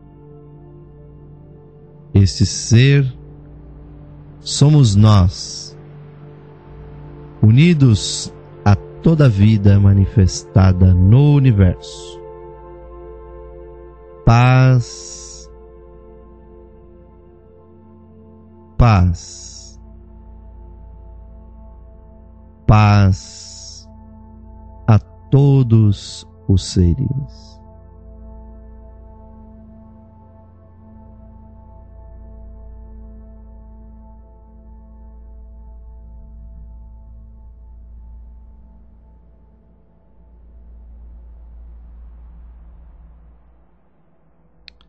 Esse ser somos nós, unidos a toda a vida manifestada no universo. Paz, paz, paz a todos os seres.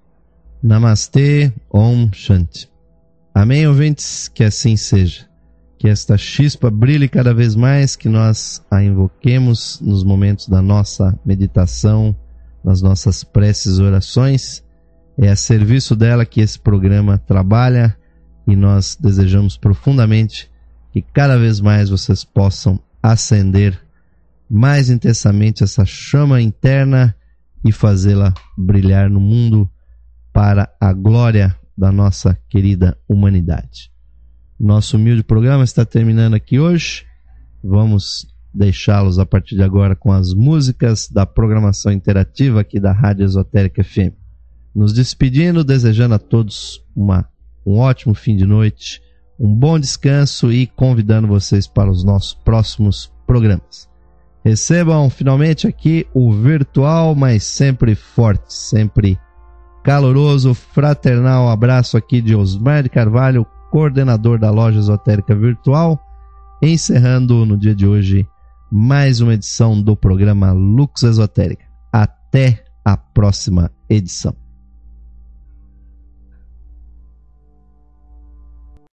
Namastê, Om Shanti. Amém, ouvintes? Que assim seja. Que esta chispa brilhe cada vez mais, que nós a invoquemos nos momentos da nossa meditação, nas nossas preces e orações. É a serviço dela que esse programa trabalha e nós desejamos profundamente que cada vez mais vocês possam acender mais intensamente essa chama interna e fazê-la brilhar no mundo para a glória da nossa querida humanidade. Nosso humilde programa está terminando aqui hoje. Vamos deixá-los a partir de agora com as músicas da programação interativa aqui da Rádio Esotérica FM. Nos despedindo, desejando a todos um ótimo fim de noite, um bom descanso e convidando vocês para os nossos próximos programas. Recebam finalmente aqui o virtual, mas sempre forte, sempre caloroso, fraternal abraço aqui de Osmar de Carvalho, coordenador da Loja Esotérica Virtual, encerrando no dia de hoje mais uma edição do programa Lux Esotérica. Até a próxima edição.